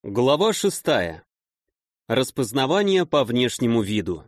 Глава 6. Распознавание по внешнему виду.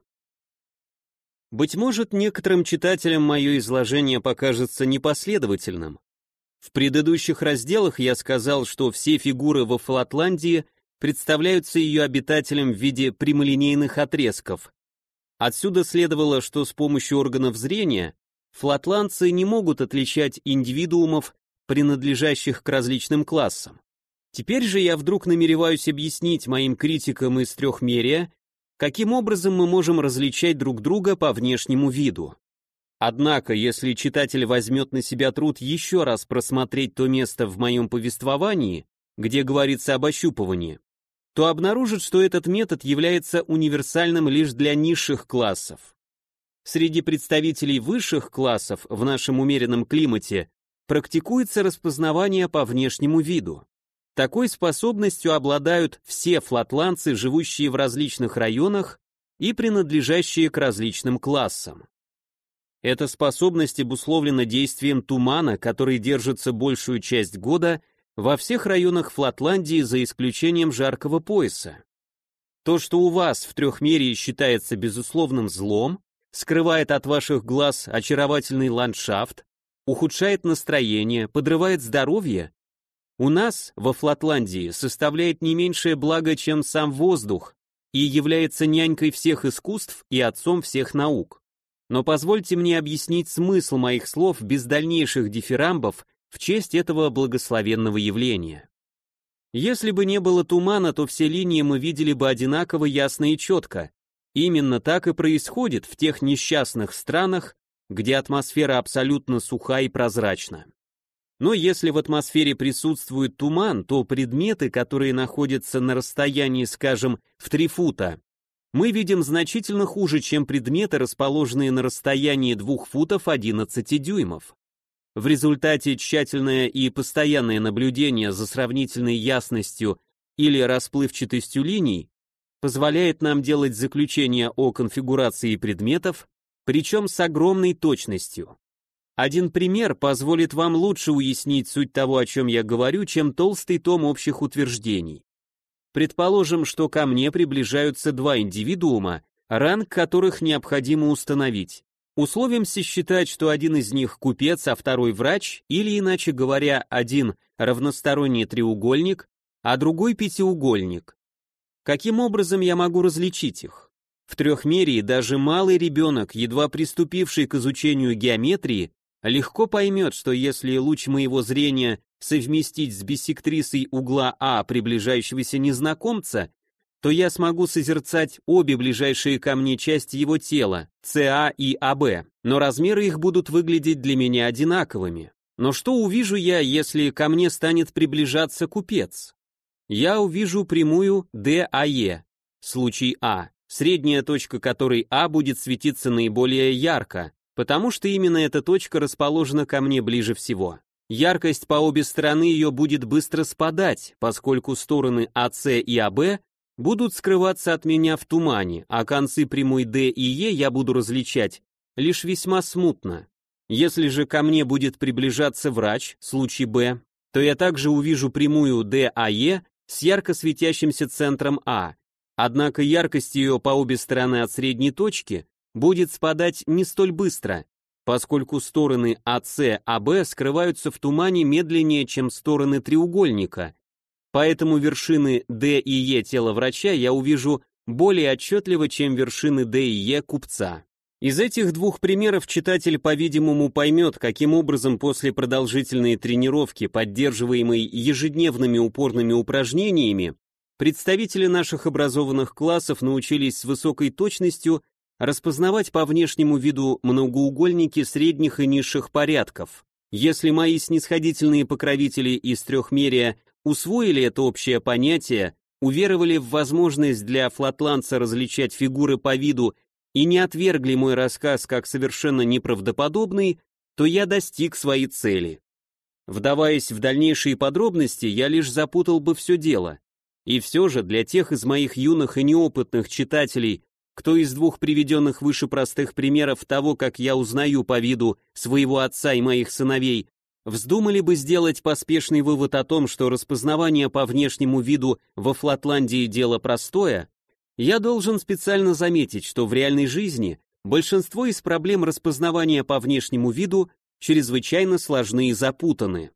Быть может, некоторым читателям мое изложение покажется непоследовательным. В предыдущих разделах я сказал, что все фигуры во Флатландии представляются ее обитателям в виде прямолинейных отрезков. Отсюда следовало, что с помощью органов зрения флатландцы не могут отличать индивидуумов, принадлежащих к различным классам. Теперь же я вдруг намереваюсь объяснить моим критикам из трехмерия, каким образом мы можем различать друг друга по внешнему виду. Однако, если читатель возьмет на себя труд еще раз просмотреть то место в моем повествовании, где говорится об ощупывании, то обнаружит, что этот метод является универсальным лишь для низших классов. Среди представителей высших классов в нашем умеренном климате практикуется распознавание по внешнему виду. Такой способностью обладают все флатландцы, живущие в различных районах и принадлежащие к различным классам. Эта способность обусловлена действием тумана, который держится большую часть года во всех районах Флатландии за исключением жаркого пояса. То, что у вас в трехмерии считается безусловным злом, скрывает от ваших глаз очаровательный ландшафт, ухудшает настроение, подрывает здоровье, у нас, во Флатландии, составляет не меньшее благо, чем сам воздух, и является нянькой всех искусств и отцом всех наук. Но позвольте мне объяснить смысл моих слов без дальнейших дифирамбов в честь этого благословенного явления. Если бы не было тумана, то все линии мы видели бы одинаково ясно и четко. Именно так и происходит в тех несчастных странах, где атмосфера абсолютно суха и прозрачна. Но если в атмосфере присутствует туман, то предметы, которые находятся на расстоянии, скажем, в 3 фута, мы видим значительно хуже, чем предметы, расположенные на расстоянии 2 футов 11 дюймов. В результате тщательное и постоянное наблюдение за сравнительной ясностью или расплывчатостью линий позволяет нам делать заключения о конфигурации предметов, причем с огромной точностью. Один пример позволит вам лучше уяснить суть того, о чем я говорю, чем толстый том общих утверждений. Предположим, что ко мне приближаются 2 индивидуума, ранг которых необходимо установить. Условимся считать, что один из них купец, а второй врач, или, иначе говоря, один равносторонний треугольник, а другой пятиугольник. Каким образом я могу различить их? В трехмерии даже малый ребенок, едва приступивший к изучению геометрии, легко поймет, что если луч моего зрения совместить с биссектрисой угла А приближающегося незнакомца, то я смогу созерцать обе ближайшие ко мне части его тела, СА и АБ, но размеры их будут выглядеть для меня одинаковыми. Но что увижу я, если ко мне станет приближаться купец? Я увижу прямую ДАЕ, случай А, средняя точка которой А будет светиться наиболее ярко, потому что именно эта точка расположена ко мне ближе всего. Яркость по обе стороны ее будет быстро спадать, поскольку стороны АС и АБ будут скрываться от меня в тумане, а концы прямой D и E я буду различать лишь весьма смутно. Если же ко мне будет приближаться врач, случай Б, то я также увижу прямую DAE с ярко светящимся центром А, однако яркость ее по обе стороны от средней точки будет спадать не столь быстро, поскольку стороны АС, АБ скрываются в тумане медленнее, чем стороны треугольника. Поэтому вершины D и E тела врача я увижу более отчетливо, чем вершины D и E купца. Из этих 2 примеров читатель, по-видимому, поймет, каким образом после продолжительной тренировки, поддерживаемой ежедневными упорными упражнениями, представители наших образованных классов научились с высокой точностью распознавать по внешнему виду многоугольники средних и низших порядков. Если мои снисходительные покровители из трехмерия усвоили это общее понятие, уверовали в возможность для флатландца различать фигуры по виду и не отвергли мой рассказ как совершенно неправдоподобный, то я достиг своей цели. Вдаваясь в дальнейшие подробности, я лишь запутал бы все дело. И все же для тех из моих юных и неопытных читателей, кто из 2 приведенных выше простых примеров того, как я узнаю по виду своего отца и моих сыновей, Вздумали бы сделать поспешный вывод о том, что распознавание по внешнему виду во Флатландии дело простое, я должен специально заметить, что в реальной жизни большинство из проблем распознавания по внешнему виду чрезвычайно сложны и запутаны.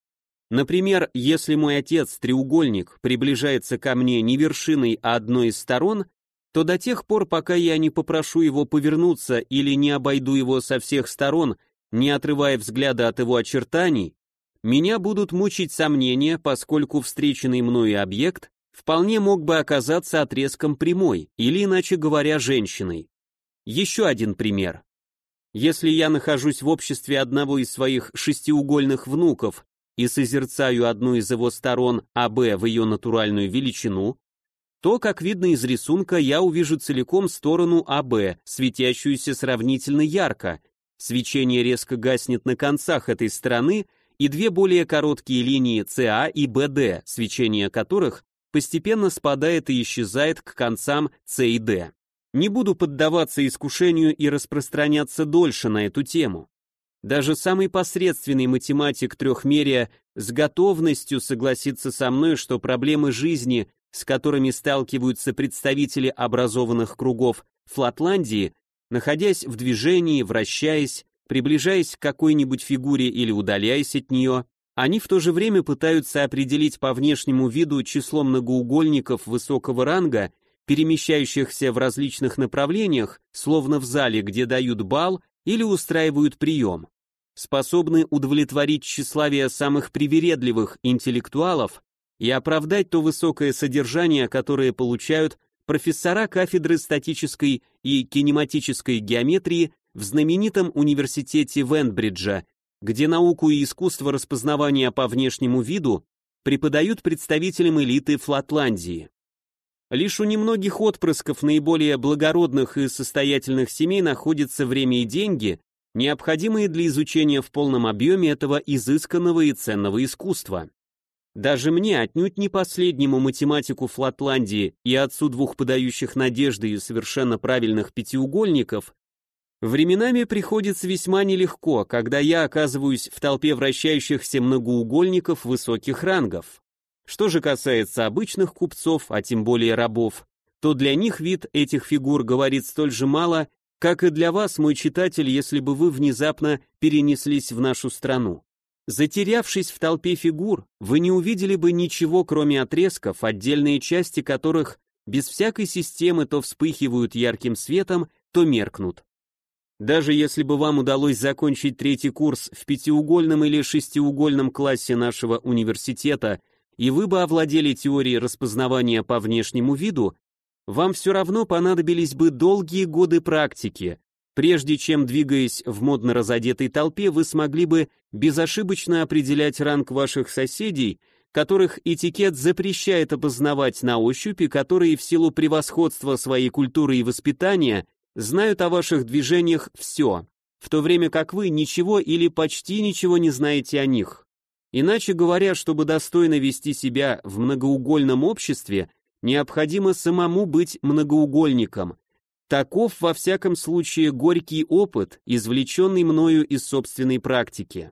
Например, если мой отец, треугольник, приближается ко мне не вершиной, а одной из сторон, то до тех пор, пока я не попрошу его повернуться или не обойду его со всех сторон, не отрывая взгляда от его очертаний, меня будут мучить сомнения, поскольку встреченный мною объект вполне мог бы оказаться отрезком прямой, или, иначе говоря, женщиной. Еще один пример. Если я нахожусь в обществе одного из своих шестиугольных внуков и созерцаю одну из его сторон АБ в ее натуральную величину, то, как видно из рисунка, я увижу целиком сторону АБ, светящуюся сравнительно ярко. Свечение резко гаснет на концах этой стороны, и две более короткие линии СА и БД, свечение которых постепенно спадает и исчезает к концам С и Д. Не буду поддаваться искушению и распространяться дольше на эту тему. Даже самый посредственный математик трехмерия с готовностью согласится со мной, что проблемы жизни, с которыми сталкиваются представители образованных кругов Флатландии, находясь в движении, вращаясь, приближаясь к какой-нибудь фигуре или удаляясь от нее, они в то же время пытаются определить по внешнему виду число многоугольников высокого ранга, перемещающихся в различных направлениях, словно в зале, где дают бал или устраивают прием, способны удовлетворить тщеславие самых привередливых интеллектуалов и оправдать то высокое содержание, которое получают профессора кафедры статической и кинематической геометрии в знаменитом университете Венбриджа, где науку и искусство распознавания по внешнему виду преподают представителям элиты Флатландии. Лишь у немногих отпрысков наиболее благородных и состоятельных семей находится время и деньги, необходимые для изучения в полном объеме этого изысканного и ценного искусства. Даже мне, отнюдь не последнему математику Флатландии и отцу двух подающих надежды и совершенно правильных пятиугольников, временами приходится весьма нелегко, когда я оказываюсь в толпе вращающихся многоугольников высоких рангов. Что же касается обычных купцов, а тем более рабов, то для них вид этих фигур говорит столь же мало, как и для вас, мой читатель, если бы вы внезапно перенеслись в нашу страну. Затерявшись в толпе фигур, вы не увидели бы ничего, кроме отрезков, отдельные части которых без всякой системы то вспыхивают ярким светом, то меркнут. Даже если бы вам удалось закончить третий курс в пятиугольном или шестиугольном классе нашего университета, и вы бы овладели теорией распознавания по внешнему виду, вам все равно понадобились бы долгие годы практики, прежде чем, двигаясь в модно разодетой толпе, вы смогли бы безошибочно определять ранг ваших соседей, которых этикет запрещает опознавать на ощупь и которые в силу превосходства своей культуры и воспитания знают о ваших движениях все, в то время как вы ничего или почти ничего не знаете о них. Иначе говоря, чтобы достойно вести себя в многоугольном обществе, необходимо самому быть многоугольником. Таков, во всяком случае, горький опыт, извлеченный мною из собственной практики.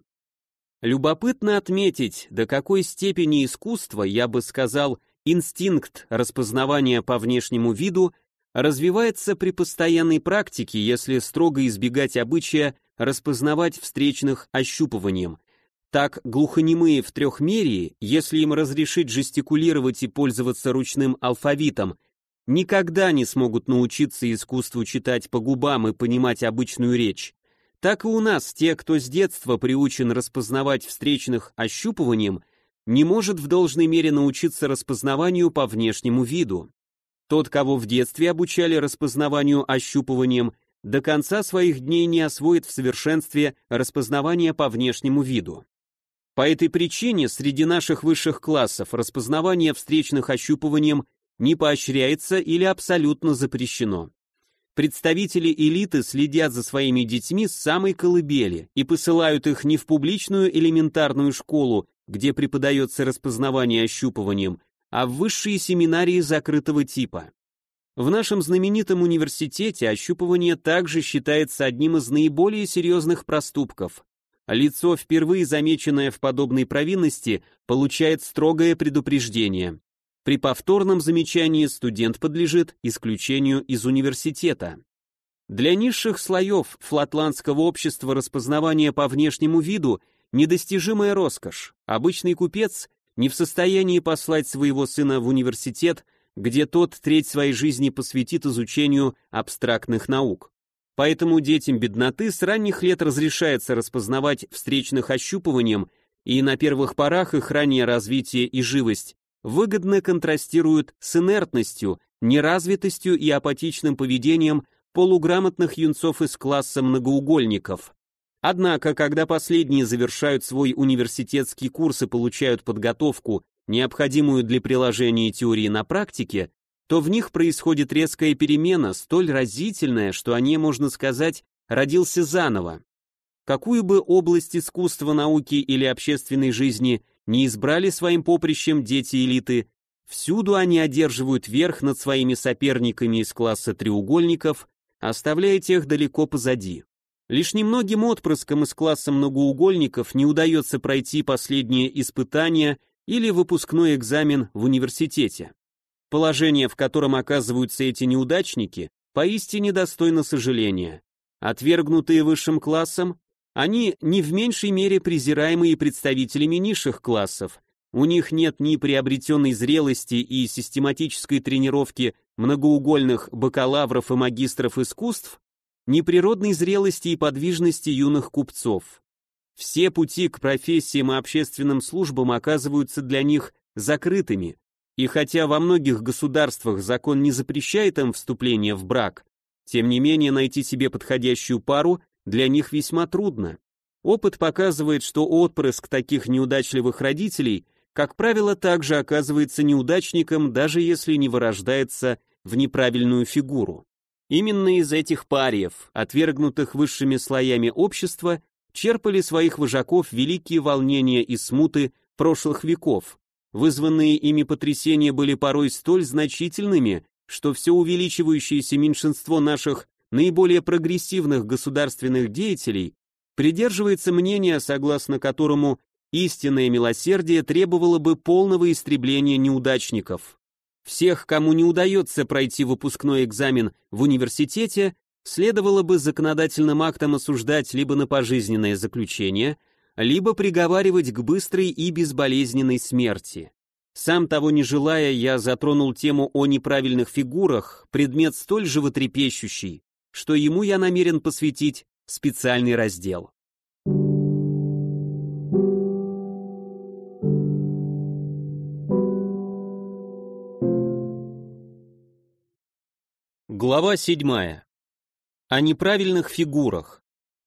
Любопытно отметить, до какой степени искусство, я бы сказал, инстинкт распознавания по внешнему виду, развивается при постоянной практике, если строго избегать обычая распознавать встречных ощупыванием. Так, глухонемые в трехмерии, если им разрешить жестикулировать и пользоваться ручным алфавитом, никогда не смогут научиться искусству читать по губам и понимать обычную речь. Так и у нас те, кто с детства приучен распознавать встречных ощупыванием, не может в должной мере научиться распознаванию по внешнему виду. Тот, кого в детстве обучали распознаванию ощупыванием, до конца своих дней не освоит в совершенстве распознавание по внешнему виду. По этой причине среди наших высших классов распознавание встречных ощупыванием не поощряется или абсолютно запрещено. Представители элиты следят за своими детьми с самой колыбели и посылают их не в публичную элементарную школу, где преподается распознавание ощупыванием, а в высшие семинарии закрытого типа. В нашем знаменитом университете ощупывание также считается одним из наиболее серьезных проступков. Лицо, впервые замеченное в подобной провинности, получает строгое предупреждение. При повторном замечании студент подлежит исключению из университета. Для низших слоев флатландского общества распознавание по внешнему виду – недостижимая роскошь. Обычный купец не в состоянии послать своего сына в университет, где тот треть своей жизни посвятит изучению абстрактных наук. Поэтому детям бедноты с ранних лет разрешается распознавать встречных ощупыванием, и на первых порах их раннее развитие и живость выгодно контрастируют с инертностью, неразвитостью и апатичным поведением полуграмотных юнцов из класса многоугольников. Однако, когда последние завершают свой университетский курс и получают подготовку, необходимую для приложения теории на практике, то в них происходит резкая перемена, столь разительная, что о ней, можно сказать, родился заново. Какую бы область искусства, науки или общественной жизни не избрали своим поприщем дети элиты, всюду они одерживают верх над своими соперниками из класса треугольников, оставляя тех далеко позади. Лишь немногим отпрыскам из класса многоугольников не удается пройти последние испытания или выпускной экзамен в университете. Положение, в котором оказываются эти неудачники, поистине достойно сожаления. Отвергнутые высшим классом, они не в меньшей мере презираемые представителями низших классов. У них нет ни приобретенной зрелости и систематической тренировки многоугольных бакалавров и магистров искусств, ни природной зрелости и подвижности юных купцов. Все пути к профессиям и общественным службам оказываются для них закрытыми, и хотя во многих государствах закон не запрещает им вступление в брак, тем не менее найти себе подходящую пару для них весьма трудно. Опыт показывает, что отпрыск таких неудачливых родителей, как правило, также оказывается неудачником, даже если не вырождается в неправильную фигуру. Именно из этих париев, отвергнутых высшими слоями общества, черпали своих вожаков великие волнения и смуты прошлых веков. Вызванные ими потрясения были порой столь значительными, что все увеличивающееся меньшинство наших наиболее прогрессивных государственных деятелей придерживается мнения, согласно которому истинное милосердие требовало бы полного истребления неудачников. Всех, кому не удается пройти выпускной экзамен в университете, следовало бы законодательным актом осуждать либо на пожизненное заключение, либо приговаривать к быстрой и безболезненной смерти. Сам того не желая, я затронул тему о неправильных фигурах, предмет столь животрепещущий, что ему я намерен посвятить специальный раздел. Глава 7. О неправильных фигурах.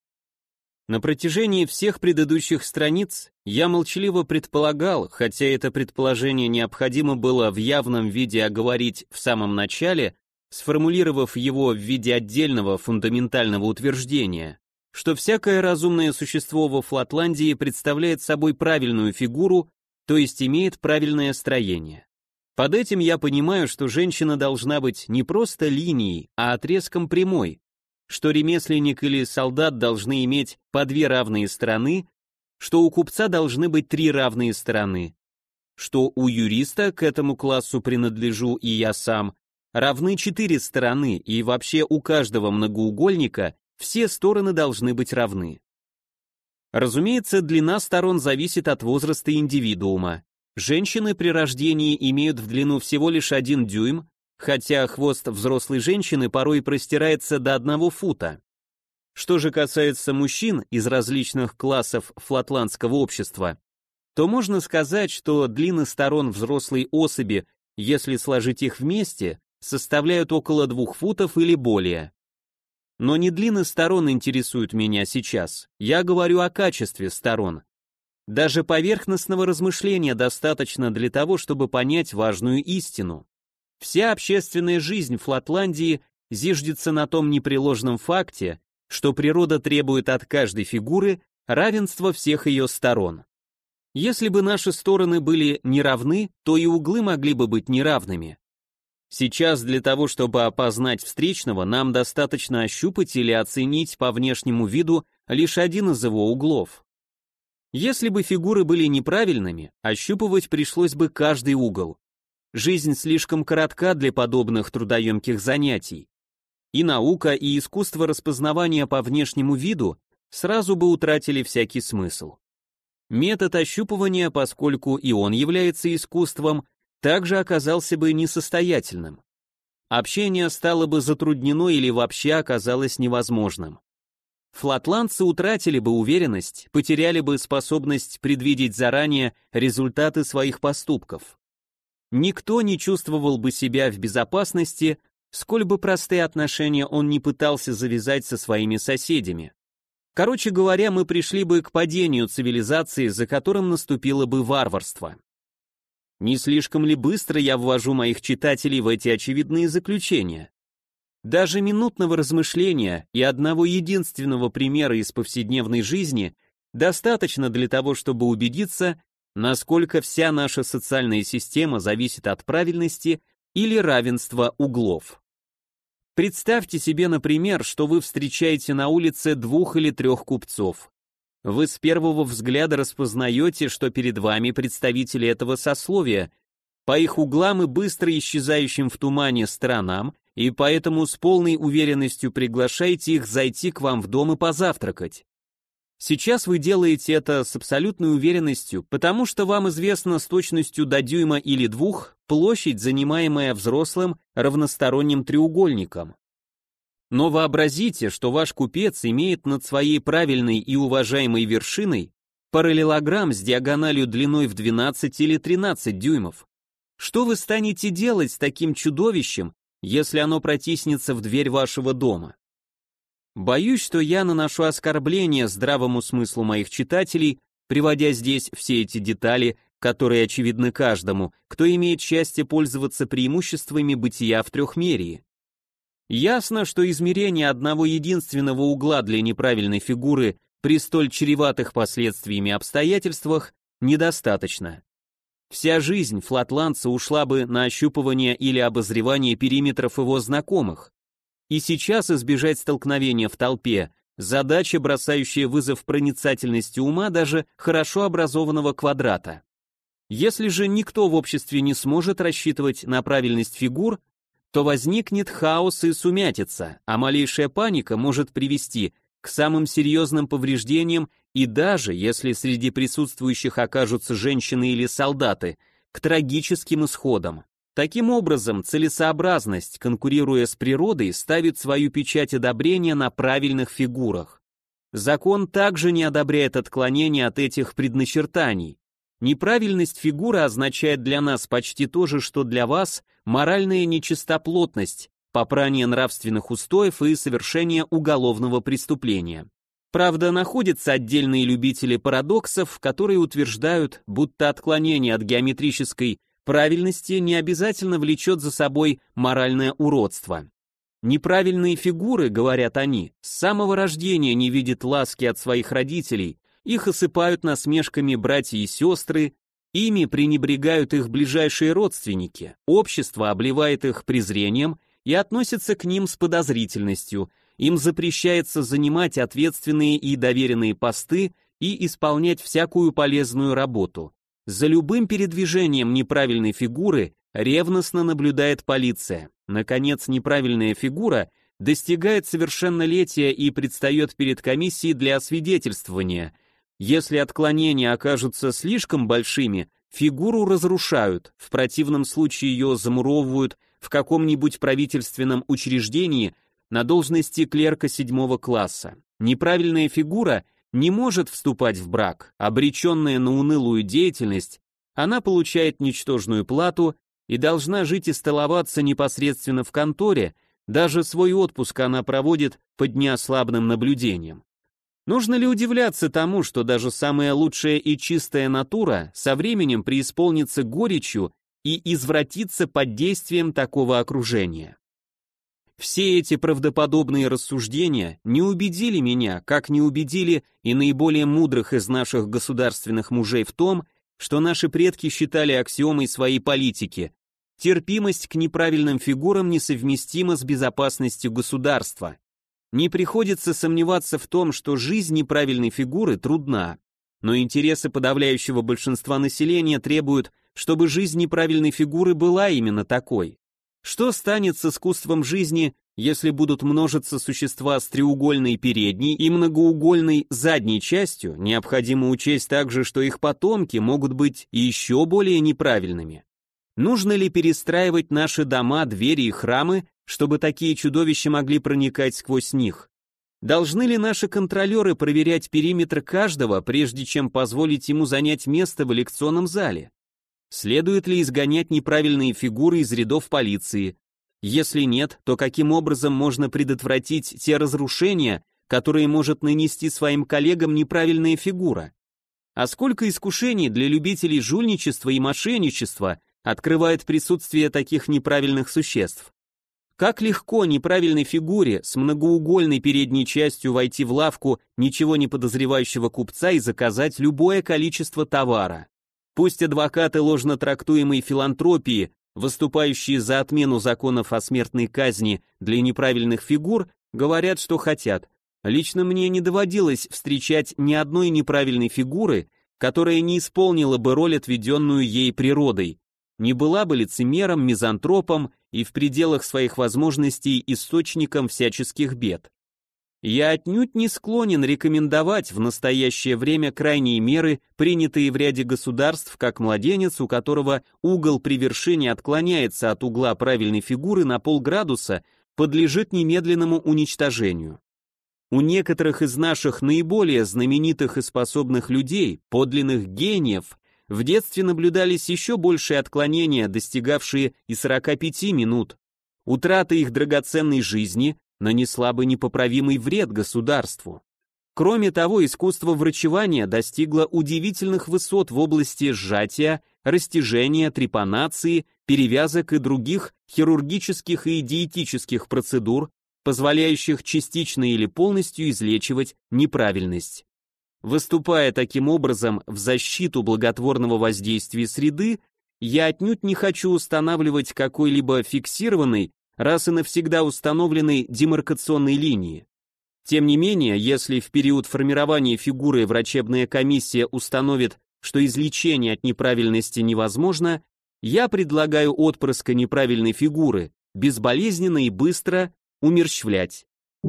На протяжении всех предыдущих страниц я молчаливо предполагал, хотя это предположение необходимо было в явном виде оговорить в самом начале, сформулировав его в виде отдельного фундаментального утверждения, что всякое разумное существо во Флатландии представляет собой правильную фигуру, то есть имеет правильное строение. Под этим я понимаю, что женщина должна быть не просто линией, а отрезком прямой, что ремесленник или солдат должны иметь по две равные стороны, что у купца должны быть три равные стороны, что у юриста, к этому классу принадлежу и я сам, равны четыре стороны, и вообще у каждого многоугольника все стороны должны быть равны. Разумеется, длина сторон зависит от возраста индивидуума. Женщины при рождении имеют в длину всего лишь 1 дюйм, хотя хвост взрослой женщины порой простирается до 1 фута. Что же касается мужчин из различных классов флатландского общества, то можно сказать, что длины сторон взрослой особи, если сложить их вместе, составляют около 2 футов или более. Но не длины сторон интересуют меня сейчас, я говорю о качестве сторон. Даже поверхностного размышления достаточно для того, чтобы понять важную истину. Вся общественная жизнь Флатландии зиждется на том непреложном факте, что природа требует от каждой фигуры равенства всех ее сторон. Если бы наши стороны были неравны, то и углы могли бы быть неравными. Сейчас для того, чтобы опознать встречного, нам достаточно ощупать или оценить по внешнему виду лишь один из его углов. Если бы фигуры были неправильными, ощупывать пришлось бы каждый угол. Жизнь слишком коротка для подобных трудоемких занятий. И наука, и искусство распознавания по внешнему виду сразу бы утратили всякий смысл. Метод ощупывания, поскольку и он является искусством, также оказался бы несостоятельным. Общение стало бы затруднено или вообще оказалось невозможным. Флатландцы утратили бы уверенность, потеряли бы способность предвидеть заранее результаты своих поступков. Никто не чувствовал бы себя в безопасности, сколь бы простые отношения он не пытался завязать со своими соседями. Короче говоря, мы пришли бы к падению цивилизации, за которым наступило бы варварство. Не слишком ли быстро я ввожу моих читателей в эти очевидные заключения? Даже минутного размышления и одного единственного примера из повседневной жизни достаточно для того, чтобы убедиться, насколько вся наша социальная система зависит от правильности или равенства углов. Представьте себе, например, что вы встречаете на улице 2 или 3 купцов. Вы с первого взгляда распознаете, что перед вами представители этого сословия, по их углам и быстро исчезающим в тумане сторонам, и поэтому с полной уверенностью приглашаете их зайти к вам в дом и позавтракать. Сейчас вы делаете это с абсолютной уверенностью, потому что вам известно с точностью до дюйма или 2 площадь, занимаемая взрослым равносторонним треугольником. Но вообразите, что ваш купец имеет над своей правильной и уважаемой вершиной параллелограмм с диагональю длиной в 12 или 13 дюймов. Что вы станете делать с таким чудовищем, если оно протиснется в дверь вашего дома? Боюсь, что я наношу оскорбление здравому смыслу моих читателей, приводя здесь все эти детали, которые очевидны каждому, кто имеет счастье пользоваться преимуществами бытия в трехмерии. Ясно, что измерение одного единственного угла для неправильной фигуры при столь чреватых последствиями обстоятельствах недостаточно. Вся жизнь флатландца ушла бы на ощупывание или обозревание периметров его знакомых. И сейчас избежать столкновения в толпе – задача, бросающая вызов проницательности ума даже хорошо образованного квадрата. Если же никто в обществе не сможет рассчитывать на правильность фигур, то возникнет хаос и сумятица, а малейшая паника может привести к самым серьезным повреждениям и даже, если среди присутствующих окажутся женщины или солдаты, к трагическим исходам. Таким образом, целесообразность, конкурируя с природой, ставит свою печать одобрения на правильных фигурах. Закон также не одобряет отклонения от этих предначертаний. Неправильность фигуры означает для нас почти то же, что для вас моральная нечистоплотность, попрание нравственных устоев и совершение уголовного преступления. Правда, находятся отдельные любители парадоксов, которые утверждают, будто отклонение от геометрической правильности не обязательно влечет за собой моральное уродство. Неправильные фигуры, говорят они, с самого рождения не видят ласки от своих родителей, их осыпают насмешками братья и сестры, ими пренебрегают их ближайшие родственники, общество обливает их презрением и относится к ним с подозрительностью, им запрещается занимать ответственные и доверенные посты и исполнять всякую полезную работу. За любым передвижением неправильной фигуры ревностно наблюдает полиция. Наконец, неправильная фигура достигает совершеннолетия и предстает перед комиссией для освидетельствования. Если отклонения окажутся слишком большими, фигуру разрушают, в противном случае ее замуровывают в каком-нибудь правительственном учреждении на должности клерка 7 класса. Неправильная фигура не может вступать в брак, обреченная на унылую деятельность, она получает ничтожную плату и должна жить и столоваться непосредственно в конторе, даже свой отпуск она проводит под неослабным наблюдением. Нужно ли удивляться тому, что даже самая лучшая и чистая натура со временем преисполнится горечью и извратится под действием такого окружения? Все эти правдоподобные рассуждения не убедили меня, как не убедили и наиболее мудрых из наших государственных мужей в том, что наши предки считали аксиомой своей политики: терпимость к неправильным фигурам несовместима с безопасностью государства. Не приходится сомневаться в том, что жизнь неправильной фигуры трудна. но интересы подавляющего большинства населения требуют, чтобы жизнь неправильной фигуры была именно такой. Что станет с искусством жизни, если будут множиться существа с треугольной передней и многоугольной задней частью? Необходимо учесть также, что их потомки могут быть и еще более неправильными. Нужно ли перестраивать наши дома, двери и храмы, чтобы такие чудовища могли проникать сквозь них? Должны ли наши контролеры проверять периметр каждого, прежде чем позволить ему занять место в лекционном зале? Следует ли изгонять неправильные фигуры из рядов полиции? Если нет, то каким образом можно предотвратить те разрушения, которые может нанести своим коллегам неправильная фигура? А сколько искушений для любителей жульничества и мошенничества открывает присутствие таких неправильных существ? Как легко неправильной фигуре с многоугольной передней частью войти в лавку ничего не подозревающего купца и заказать любое количество товара. Пусть адвокаты ложно трактуемой филантропии, выступающие за отмену законов о смертной казни для неправильных фигур, говорят, что хотят. Лично мне не доводилось встречать ни одной неправильной фигуры, которая не исполнила бы роль, отведенную ей природой, не была бы лицемером, мизантропом и в пределах своих возможностей источником всяческих бед. Я отнюдь не склонен рекомендовать в настоящее время крайние меры, принятые в ряде государств, как младенец, у которого угол при вершине отклоняется от угла правильной фигуры на полградуса, подлежит немедленному уничтожению. У некоторых из наших наиболее знаменитых и способных людей, подлинных гениев, в детстве наблюдались еще большие отклонения, достигавшие и 45 минут. Утрата их драгоценной жизни нанесла бы непоправимый вред государству. Кроме того, искусство врачевания достигло удивительных высот в области сжатия, растяжения, трепанации, перевязок и других хирургических и диетических процедур, позволяющих частично или полностью излечивать неправильность. Выступая таким образом в защиту благотворного воздействия среды, я отнюдь не хочу устанавливать какой-либо фиксированной, раз и навсегда установленной демаркационной линии. Тем не менее, если в период формирования фигуры врачебная комиссия установит, что излечение от неправильности невозможно, я предлагаю отпрыска неправильной фигуры безболезненно и быстро умерщвлять.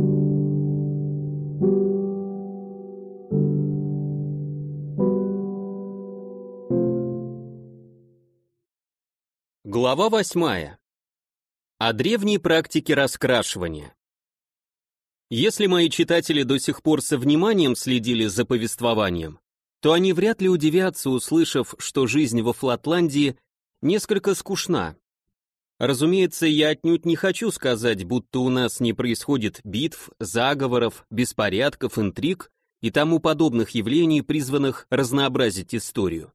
Глава 8. О древней практике раскрашивания. Если мои читатели до сих пор со вниманием следили за повествованием, то они вряд ли удивятся, услышав, что жизнь во Флатландии несколько скучна. Разумеется, я отнюдь не хочу сказать, будто у нас не происходит битв, заговоров, беспорядков, интриг и тому подобных явлений, призванных разнообразить историю.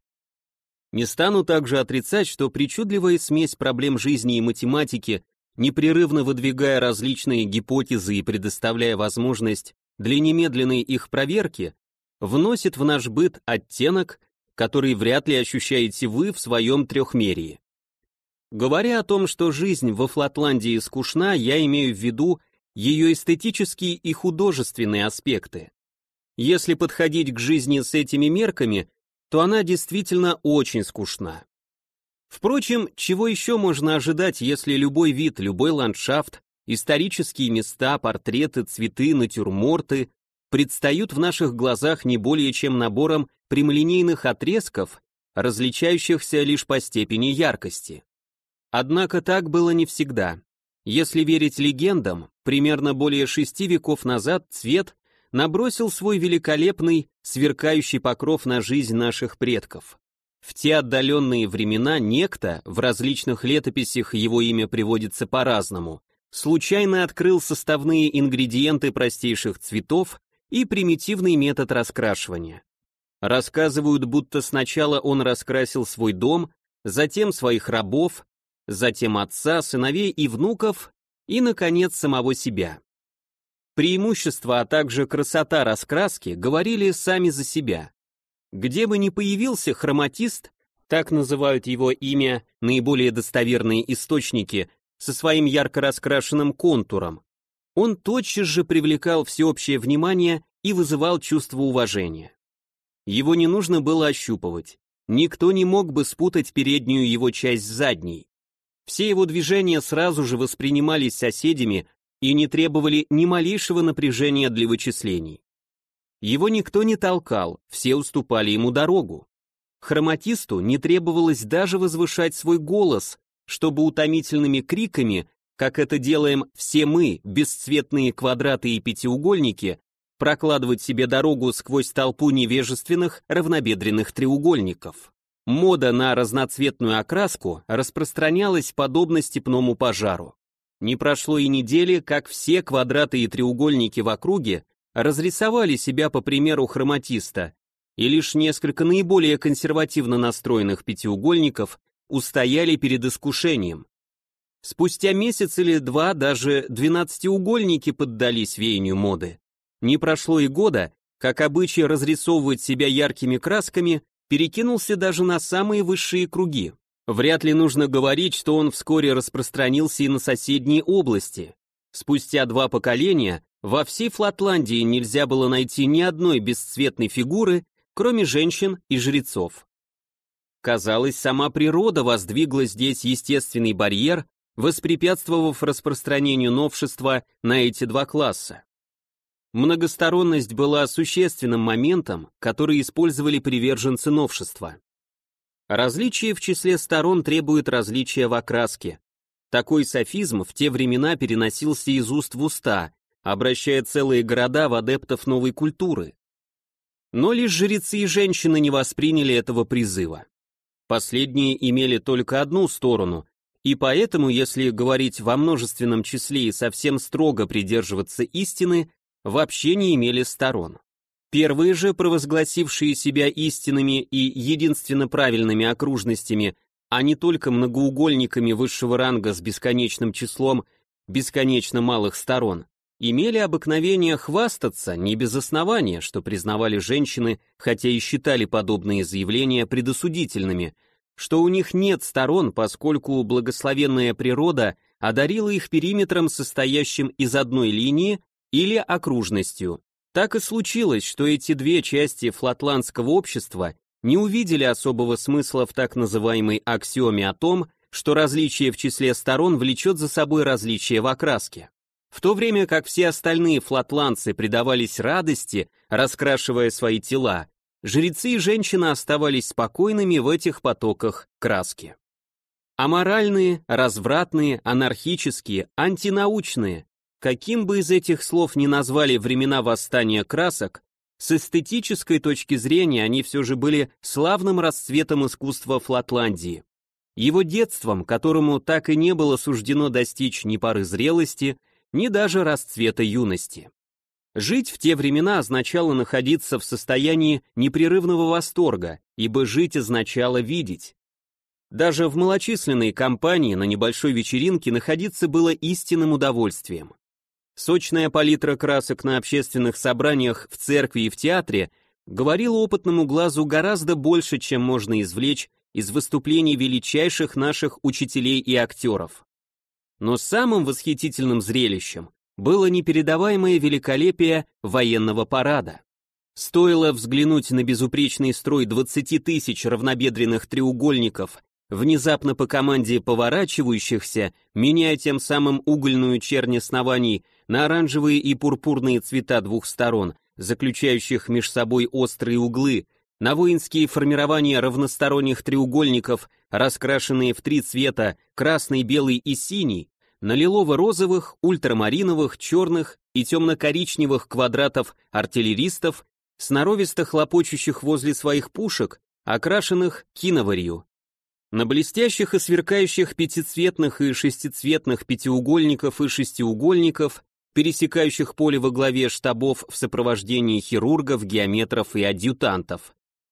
Не стану также отрицать, что причудливая смесь проблем жизни и математики, непрерывно выдвигая различные гипотезы и предоставляя возможность для немедленной их проверки, вносит в наш быт оттенок, который вряд ли ощущаете вы в своем трехмерии. Говоря о том, что жизнь во Флатландии скучна, я имею в виду ее эстетические и художественные аспекты. Если подходить к жизни с этими мерками, то она действительно очень скучна. Впрочем, чего еще можно ожидать, если любой вид, любой ландшафт, исторические места, портреты, цветы, натюрморты предстают в наших глазах не более чем набором прямолинейных отрезков, различающихся лишь по степени яркости. Однако так было не всегда. Если верить легендам, примерно более 6 веков назад цвет набросил свой великолепный, сверкающий покров на жизнь наших предков. В те отдаленные времена некто, в различных летописях его имя приводится по-разному, случайно открыл составные ингредиенты простейших цветов и примитивный метод раскрашивания. Рассказывают, будто сначала он раскрасил свой дом, затем своих рабов, затем отца, сыновей и внуков, и, наконец, самого себя. Преимущества, а также красота раскраски говорили сами за себя. Где бы ни появился хроматист, так называют его имя наиболее достоверные источники, со своим ярко раскрашенным контуром, он тотчас же привлекал всеобщее внимание и вызывал чувство уважения. Его не нужно было ощупывать. Никто не мог бы спутать переднюю его часть с задней. Все его движения сразу же воспринимались соседями и не требовали ни малейшего напряжения для вычислений. Его никто не толкал, все уступали ему дорогу. Хроматисту не требовалось даже возвышать свой голос, чтобы утомительными криками, как это делаем все мы, бесцветные квадраты и пятиугольники, прокладывать себе дорогу сквозь толпу невежественных равнобедренных треугольников. Мода на разноцветную окраску распространялась подобно степному пожару. Не прошло и недели, как все квадраты и треугольники в округе разрисовали себя по примеру хроматиста, и лишь несколько наиболее консервативно настроенных пятиугольников устояли перед искушением. Спустя месяц или два даже двенадцатиугольники поддались веянию моды. Не прошло и года, как обычай разрисовывать себя яркими красками перекинулся даже на самые высшие круги. Вряд ли нужно говорить, что он вскоре распространился и на соседние области. Спустя 2 поколения во всей Флатландии нельзя было найти ни одной бесцветной фигуры, кроме женщин и жрецов. Казалось, сама природа воздвигла здесь естественный барьер, воспрепятствовав распространению новшества на эти 2 класса. Многосторонность была существенным моментом, который использовали приверженцы новшества. Различие в числе сторон требует различия в окраске. Такой софизм в те времена переносился из уст в уста, обращая целые города в адептов новой культуры. Но лишь жрецы и женщины не восприняли этого призыва. Последние имели только одну сторону, и поэтому, если говорить во множественном числе и совсем строго придерживаться истины, вообще не имели сторон. Первые же, провозгласившие себя истинными и единственно правильными окружностями, а не только многоугольниками высшего ранга с бесконечным числом бесконечно малых сторон, имели обыкновение хвастаться не без основания, что признавали женщины, хотя и считали подобные заявления предосудительными, что у них нет сторон, поскольку благословенная природа одарила их периметром, состоящим из одной линии или окружностью. Так и случилось, что эти 2 части флатландского общества не увидели особого смысла в так называемой аксиоме о том, что различие в числе сторон влечет за собой различие в окраске. В то время как все остальные флатландцы предавались радости, раскрашивая свои тела, жрецы и женщины оставались спокойными в этих потоках краски. Аморальные, развратные, анархические, антинаучные, каким бы из этих слов ни назвали времена восстания красок, с эстетической точки зрения они все же были славным расцветом искусства Флатландии, его детством, которому так и не было суждено достичь ни поры зрелости, ни даже расцвета юности. Жить в те времена означало находиться в состоянии непрерывного восторга, ибо жить означало видеть. Даже в малочисленной компании на небольшой вечеринке находиться было истинным удовольствием. Сочная палитра красок на общественных собраниях в церкви и в театре говорила опытному глазу гораздо больше, чем можно извлечь из выступлений величайших наших учителей и актеров. Но самым восхитительным зрелищем было непередаваемое великолепие военного парада. Стоило взглянуть на безупречный строй 20 тысяч равнобедренных треугольников, внезапно по команде поворачивающихся, меняя тем самым угольную чернь оснований на оранжевые и пурпурные цвета 2 сторон, заключающих меж собой острые углы, на воинские формирования равносторонних треугольников, раскрашенные в 3 цвета, красный, белый и синий, на лилово-розовых, ультрамариновых, черных и темно-коричневых квадратов артиллеристов, сноровисто хлопочущих возле своих пушек, окрашенных киноварью. На блестящих и сверкающих пятицветных и шестицветных пятиугольников и шестиугольников, пересекающих поле во главе штабов в сопровождении хирургов, геометров и адъютантов.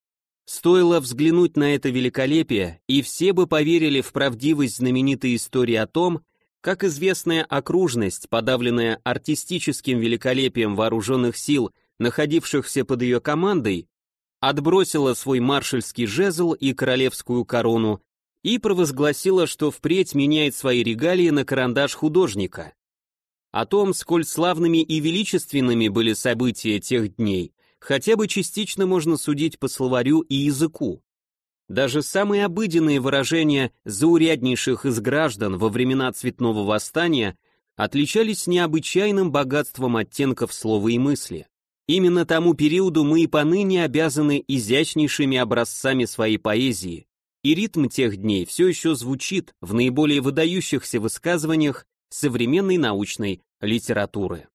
Стоило взглянуть на это великолепие, и все бы поверили в правдивость знаменитой истории о том, как известная окружность, подавленная артистическим великолепием вооруженных сил, находившихся под ее командой, отбросила свой маршальский жезл и королевскую корону и провозгласила, что впредь меняет свои регалии на карандаш художника. О том, сколь славными и величественными были события тех дней, хотя бы частично можно судить по словарю и языку. Даже самые обыденные выражения зауряднейших из граждан во времена Цветного восстания отличались необычайным богатством оттенков слова и мысли. Именно тому периоду мы и поныне обязаны изящнейшими образцами своей поэзии, и ритм тех дней все еще звучит в наиболее выдающихся высказываниях современной научной литературы.